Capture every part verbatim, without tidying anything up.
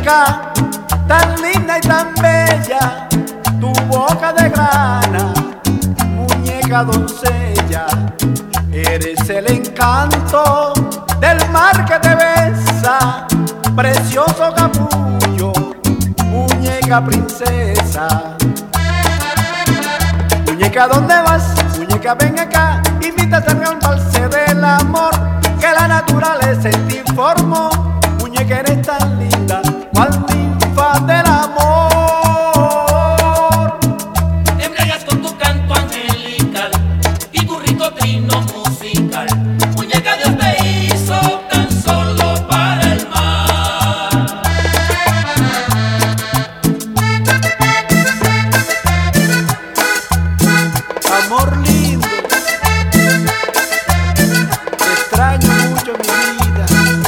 muñeca, tan linda y tan bella, tu boca de grana, muñeca doncella, eres el encanto del mar que te besa, precioso capullo, muñeca princesa. Muñeca, ¿dónde vas? Muñeca, ven acá, invítate al valse del amor, que la naturaleza en ti formó. Muñeca, eres tan linda, cual ninfa del amor. Embriagas con tu canto angelical y tu rico trino musical. Muñeca, Dios te hizo tan solo para el mar. Amor lindo, te extraño mucho mi vida.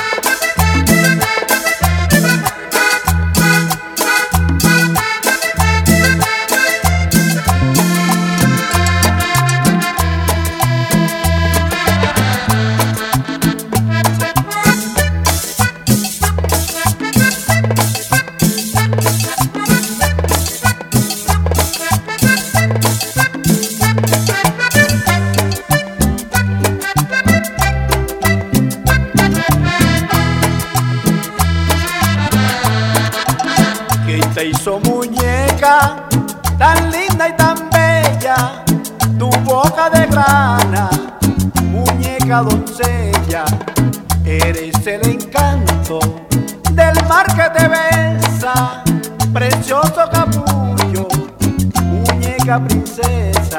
¿Quién te hizo muñeca, tan linda y tan bella, tu boca de grana, muñeca doncella, eres el encanto del mar que te besa, precioso capullo, muñeca princesa.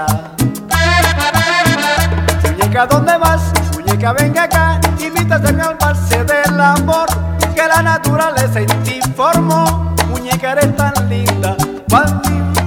Muñeca, ¿dónde vas? Muñeca, venga acá, invítate al valse del amor, que la naturaleza en ti formó. Muñeca, eres tan linda, cual